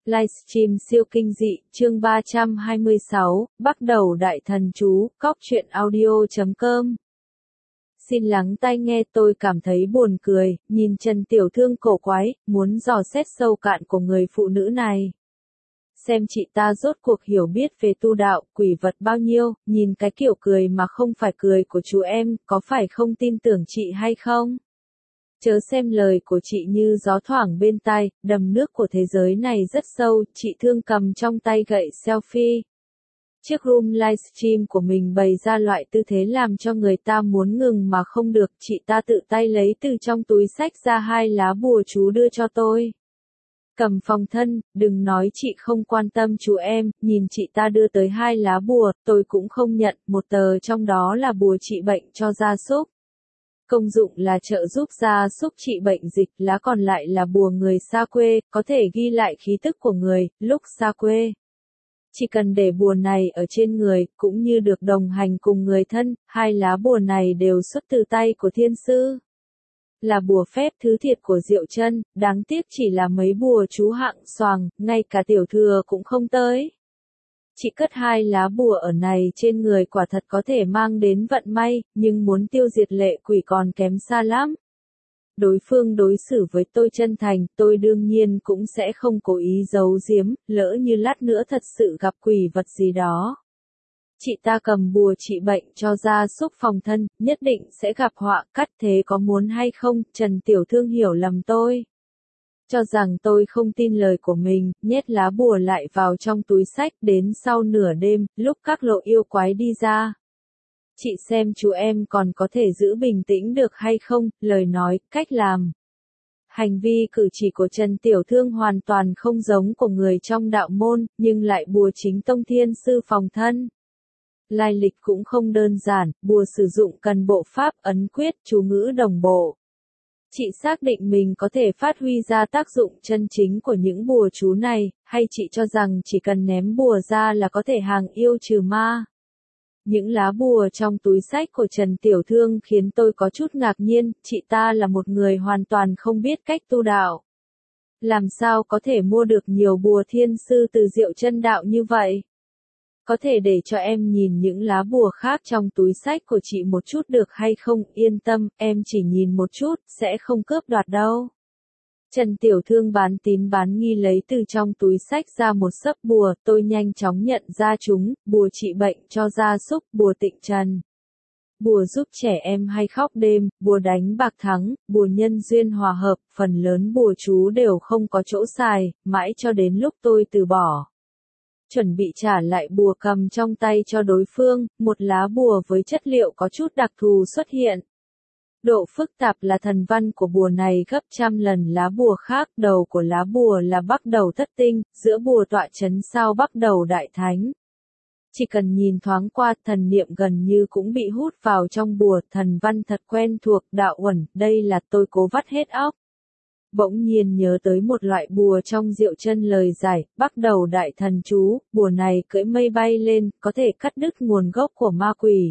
Livestream siêu kinh dị, chương 326, bắt đầu đại thần chú, cóc truyện audio.com. Xin lắng tai nghe, tôi cảm thấy buồn cười, nhìn Trần Tiểu Thương cổ quái, muốn dò xét sâu cạn của người phụ nữ này. Xem chị ta rốt cuộc hiểu biết về tu đạo, quỷ vật bao nhiêu, nhìn cái kiểu cười mà không phải cười của chú em, có phải không tin tưởng chị hay không? Chớ xem lời của chị như gió thoảng bên tai, đầm nước của thế giới này rất sâu, chị Thương cầm trong tay gậy selfie. Chiếc room livestream của mình bày ra loại tư thế làm cho người ta muốn ngừng mà không được, chị ta tự tay lấy từ trong túi xách ra 2 lá bùa chú đưa cho tôi. Cầm phòng thân, đừng nói chị không quan tâm chú em, nhìn chị ta đưa tới 2 lá bùa, tôi cũng không nhận, một tờ trong đó là bùa trị bệnh cho gia súc. Công dụng là trợ giúp gia súc trị bệnh dịch, lá còn lại là bùa người xa quê, có thể ghi lại khí tức của người, lúc xa quê. Chỉ cần để bùa này ở trên người, cũng như được đồng hành cùng người thân, 2 lá bùa này đều xuất từ tay của thiên sư. Là bùa phép thứ thiệt của Diệu Chân, đáng tiếc chỉ là mấy bùa chú hạng xoàng, ngay cả tiểu thừa cũng không tới. Chị cất 2 lá bùa ở này trên người quả thật có thể mang đến vận may, nhưng muốn tiêu diệt lệ quỷ còn kém xa lắm. Đối phương đối xử với tôi chân thành, tôi đương nhiên cũng sẽ không cố ý giấu giếm, lỡ như lát nữa thật sự gặp quỷ vật gì đó. Chị ta cầm bùa trị bệnh cho gia súc phòng thân, nhất định sẽ gặp họa cắt, thế có muốn hay không? Trần Tiểu Thương hiểu lầm tôi. Cho rằng tôi không tin lời của mình, nhét lá bùa lại vào trong túi xách, đến sau nửa đêm, lúc các lộ yêu quái đi ra. Chị xem chú em còn có thể giữ bình tĩnh được hay không, lời nói, cách làm. Hành vi cử chỉ của Trần Tiểu Thương hoàn toàn không giống của người trong đạo môn, nhưng lại bùa chính tông thiên sư phòng thân. Lai lịch cũng không đơn giản, bùa sử dụng cần bộ pháp ấn quyết, chú ngữ đồng bộ. Chị xác định mình có thể phát huy ra tác dụng chân chính của những bùa chú này, hay chị cho rằng chỉ cần ném bùa ra là có thể hàng yêu trừ ma? Những lá bùa trong túi xách của Trần Tiểu Thương khiến tôi có chút ngạc nhiên, chị ta là một người hoàn toàn không biết cách tu đạo. Làm sao có thể mua được nhiều bùa thiên sư từ Diệu Chân đạo như vậy? Có thể để cho em nhìn những lá bùa khác trong túi xách của chị một chút được hay không? Yên tâm, em chỉ nhìn một chút, sẽ không cướp đoạt đâu. Trần Tiểu Thương bán tín bán nghi lấy từ trong túi xách ra một xấp bùa, tôi nhanh chóng nhận ra chúng, bùa trị bệnh cho gia súc, bùa tịnh trần. Bùa giúp trẻ em hay khóc đêm, bùa đánh bạc thắng, bùa nhân duyên hòa hợp, phần lớn bùa chú đều không có chỗ xài, mãi cho đến lúc tôi từ bỏ. Chuẩn bị trả lại bùa cầm trong tay cho đối phương, một lá bùa với chất liệu có chút đặc thù xuất hiện. Độ phức tạp là thần văn của bùa này gấp trăm lần lá bùa khác, đầu của lá bùa là Bắc Đầu Thất Tinh, giữa bùa tọa chấn sao Bắc Đầu Đại Thánh. Chỉ cần nhìn thoáng qua, thần niệm gần như cũng bị hút vào trong bùa, thần văn thật quen thuộc, đạo uẩn, đây là tôi cố vắt hết óc. Bỗng nhiên nhớ tới một loại bùa trong Diệu Chân lời giải, Bắc Đầu Đại Thần chú, bùa này cưỡi mây bay lên, có thể cắt đứt nguồn gốc của ma quỷ.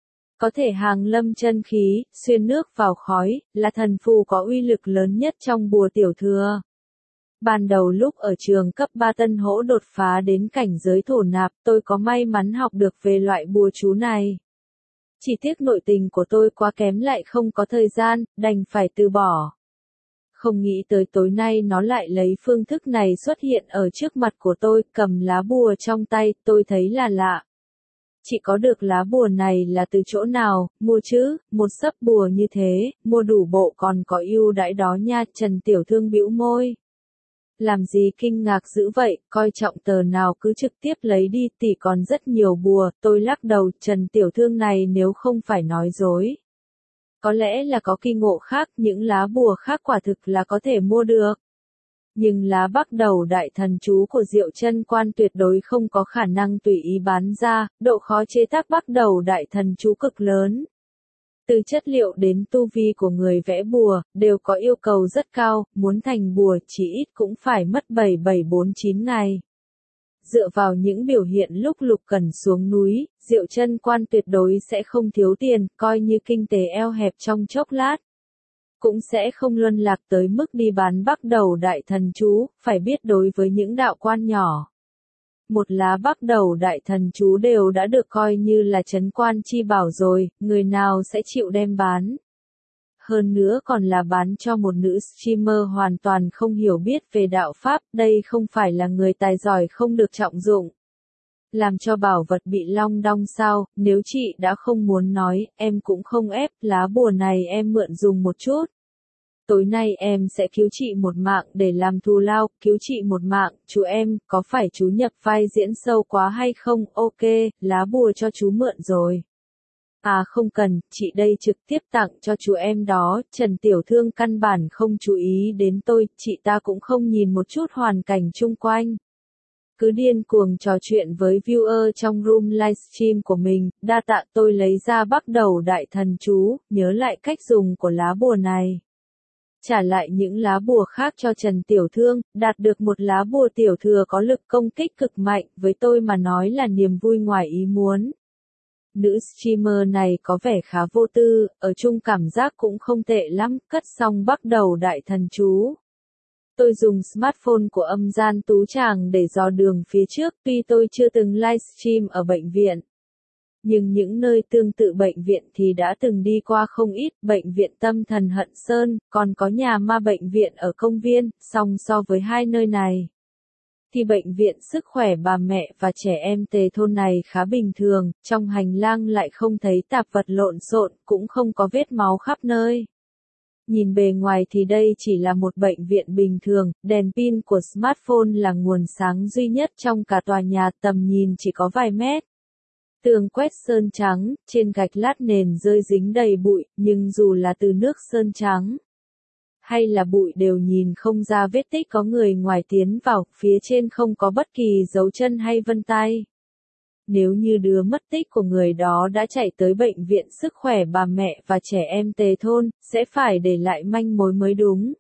Có thể hàng lâm chân khí, xuyên nước vào khói, là thần phù có uy lực lớn nhất trong bùa tiểu thừa. Ban đầu lúc ở trường cấp 3 Tân Hỗ đột phá đến cảnh giới thổ nạp, tôi có may mắn học được về loại bùa chú này. Chỉ tiếc nội tình của tôi quá kém lại không có thời gian, đành phải từ bỏ. Không nghĩ tới tối nay nó lại lấy phương thức này xuất hiện ở trước mặt của tôi, cầm lá bùa trong tay, tôi thấy là lạ. Chị có được lá bùa này là từ chỗ nào, mua chứ, một xấp bùa như thế, mua đủ bộ còn có ưu đãi đó nha. Trần Tiểu Thương bĩu môi. Làm gì kinh ngạc dữ vậy, coi trọng tờ nào cứ trực tiếp lấy đi, tỷ còn rất nhiều bùa, tôi lắc đầu, Trần Tiểu Thương này nếu không phải nói dối. Có lẽ là có kỳ ngộ khác, những lá bùa khác quả thực là có thể mua được. Nhưng lá Bắc Đầu Đại Thần chú của Diệu Chân Quan tuyệt đối không có khả năng tùy ý bán ra, độ khó chế tác Bắc Đầu Đại Thần chú cực lớn. Từ chất liệu đến tu vi của người vẽ bùa, đều có yêu cầu rất cao, muốn thành bùa chỉ ít cũng phải mất 7749 ngày. Dựa vào những biểu hiện lúc Lục Cẩn xuống núi, Diệu Chân Quan tuyệt đối sẽ không thiếu tiền, coi như kinh tế eo hẹp trong chốc lát. cũng sẽ không luân lạc tới mức đi bán bắt đầu đại thần chú, phải biết đối với những đạo quan nhỏ. Một lá bắt đầu đại thần chú đều đã được coi như là trấn quan chi bảo rồi, người nào sẽ chịu đem bán. Hơn nữa còn là bán cho một nữ streamer hoàn toàn không hiểu biết về đạo Pháp, đây không phải là người tài giỏi không được trọng dụng. Làm cho bảo vật bị long đong sao, nếu chị đã không muốn nói, em cũng không ép, lá bùa này em mượn dùng một chút. Tối nay em sẽ cứu chị một mạng để làm thù lao, cứu chị một mạng, chú em, có phải chú nhập vai diễn sâu quá hay không? Ok, lá bùa cho chú mượn rồi. À không cần, chị đây trực tiếp tặng cho chú em đó, Trần Tiểu Thương căn bản không chú ý đến tôi, chị ta cũng không nhìn một chút hoàn cảnh chung quanh. Cứ điên cuồng trò chuyện với viewer trong room livestream của mình, đa tạ tôi lấy ra bắt đầu đại thần chú, nhớ lại cách dùng của lá bùa này. Trả lại những lá bùa khác cho Trần Tiểu Thương, đạt được một lá bùa tiểu thừa có lực công kích cực mạnh, với tôi mà nói là niềm vui ngoài ý muốn. Nữ streamer này có vẻ khá vô tư, ở chung cảm giác cũng không tệ lắm, cất xong bắt đầu đại thần chú. Tôi dùng smartphone của âm gian tú tràng để dò đường phía trước, tuy tôi chưa từng livestream ở bệnh viện. Nhưng những nơi tương tự bệnh viện thì đã từng đi qua không ít, bệnh viện tâm thần Hận Sơn, còn có nhà ma bệnh viện ở công viên, song so với hai nơi này. Thì bệnh viện sức khỏe bà mẹ và trẻ em Tề thôn này khá bình thường, trong hành lang lại không thấy tạp vật lộn xộn, cũng không có vết máu khắp nơi. Nhìn bề ngoài thì đây chỉ là một bệnh viện bình thường, đèn pin của smartphone là nguồn sáng duy nhất trong cả tòa nhà, tầm nhìn chỉ có vài mét. Tường quét sơn trắng, trên gạch lát nền rơi dính đầy bụi, nhưng dù là từ nước sơn trắng hay là bụi đều nhìn không ra vết tích có người ngoài tiến vào, phía trên không có bất kỳ dấu chân hay vân tay. Nếu như đứa mất tích của người đó đã chạy tới bệnh viện sức khỏe bà mẹ và trẻ em Tề thôn, sẽ phải để lại manh mối mới đúng.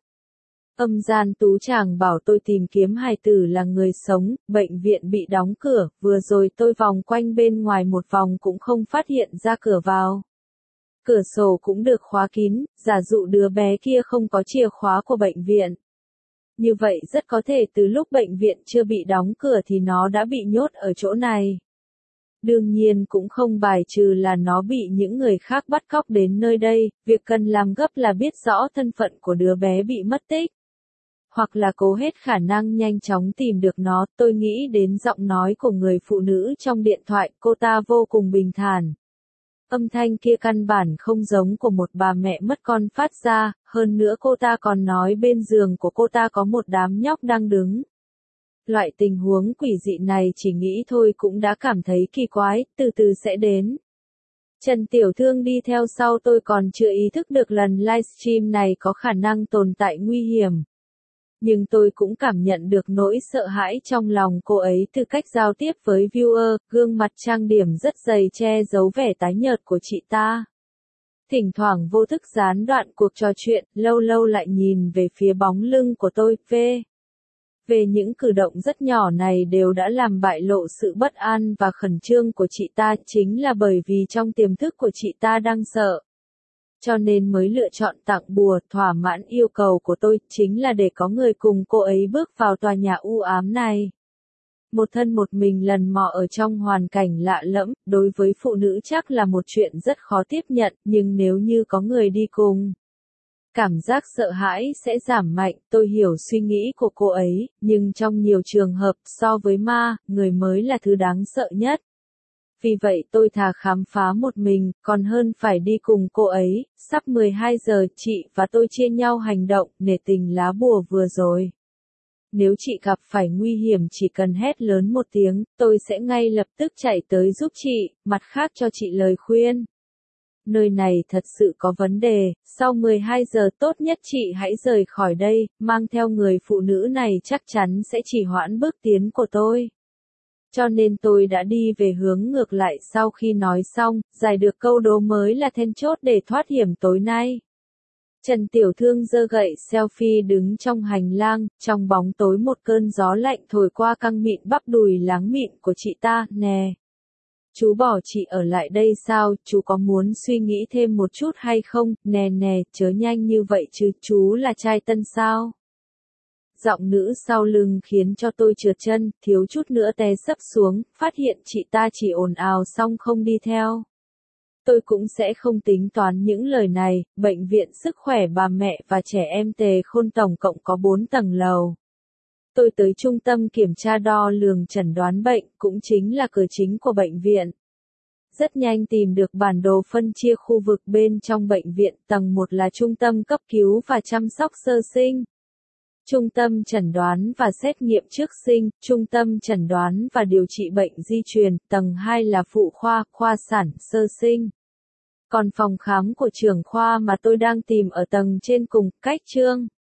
Âm gian tú tràng bảo tôi tìm kiếm hài tử là người sống, bệnh viện bị đóng cửa, vừa rồi tôi vòng quanh bên ngoài một vòng cũng không phát hiện ra cửa vào. Cửa sổ cũng được khóa kín, giả dụ đứa bé kia không có chìa khóa của bệnh viện. Như vậy rất có thể từ lúc bệnh viện chưa bị đóng cửa thì nó đã bị nhốt ở chỗ này. Đương nhiên cũng không bài trừ là nó bị những người khác bắt cóc đến nơi đây, việc cần làm gấp là biết rõ thân phận của đứa bé bị mất tích. Hoặc là cố hết khả năng nhanh chóng tìm được nó, tôi nghĩ đến giọng nói của người phụ nữ trong điện thoại, cô ta vô cùng bình thản. Âm thanh kia căn bản không giống của một bà mẹ mất con phát ra, hơn nữa cô ta còn nói bên giường của cô ta có một đám nhóc đang đứng. Loại tình huống quỷ dị này chỉ nghĩ thôi cũng đã cảm thấy kỳ quái, từ từ sẽ đến. Trần Tiểu Thương đi theo sau tôi còn chưa ý thức được lần livestream này có khả năng tồn tại nguy hiểm. Nhưng tôi cũng cảm nhận được nỗi sợ hãi trong lòng cô ấy từ cách giao tiếp với viewer, gương mặt trang điểm rất dày che giấu vẻ tái nhợt của chị ta. Thỉnh thoảng vô thức gián đoạn cuộc trò chuyện, lâu lâu lại nhìn về phía bóng lưng của tôi, về những cử động rất nhỏ này đều đã làm bại lộ sự bất an và khẩn trương của chị ta, chính là bởi vì trong tiềm thức của chị ta đang sợ. Cho nên mới lựa chọn tặng bùa, thỏa mãn yêu cầu của tôi, chính là để có người cùng cô ấy bước vào tòa nhà u ám này. Một thân một mình lần mò ở trong hoàn cảnh lạ lẫm, đối với phụ nữ chắc là một chuyện rất khó tiếp nhận, nhưng nếu như có người đi cùng, cảm giác sợ hãi sẽ giảm mạnh, tôi hiểu suy nghĩ của cô ấy, nhưng trong nhiều trường hợp, so với ma, người mới là thứ đáng sợ nhất. Vì vậy tôi thà khám phá một mình, còn hơn phải đi cùng cô ấy. Sắp 12 giờ, chị và tôi chia nhau hành động, nể tình lá bùa vừa rồi. Nếu chị gặp phải nguy hiểm chỉ cần hét lớn một tiếng, tôi sẽ ngay lập tức chạy tới giúp chị, mặt khác cho chị lời khuyên. Nơi này thật sự có vấn đề, sau 12 giờ tốt nhất chị hãy rời khỏi đây, mang theo người phụ nữ này chắc chắn sẽ trì hoãn bước tiến của tôi. Cho nên tôi đã đi về hướng ngược lại sau khi nói xong, giải được câu đố mới là then chốt để thoát hiểm tối nay. Trần Tiểu Thương giơ gậy selfie đứng trong hành lang, trong bóng tối một cơn gió lạnh thổi qua căng mịn bắp đùi láng mịn của chị ta, nè. Chú bỏ chị ở lại đây sao, chú có muốn suy nghĩ thêm một chút hay không, nè nè, chớ nhanh như vậy chứ, chú là trai tân sao? Giọng nữ sau lưng khiến cho tôi trượt chân, thiếu chút nữa té sấp xuống, phát hiện chị ta chỉ ồn ào xong không đi theo. Tôi cũng sẽ không tính toán những lời này, bệnh viện sức khỏe bà mẹ và trẻ em Tề Khôn tổng cộng có 4 tầng lầu. Tôi tới trung tâm kiểm tra đo lường chẩn đoán bệnh, cũng chính là cửa chính của bệnh viện. Rất nhanh tìm được bản đồ phân chia khu vực bên trong bệnh viện, tầng 1 là trung tâm cấp cứu và chăm sóc sơ sinh. Trung tâm chẩn đoán và xét nghiệm trước sinh, trung tâm chẩn đoán và điều trị bệnh di truyền, tầng 2 là phụ khoa, khoa sản, sơ sinh. Còn phòng khám của trưởng khoa mà tôi đang tìm ở tầng trên cùng, cách Trương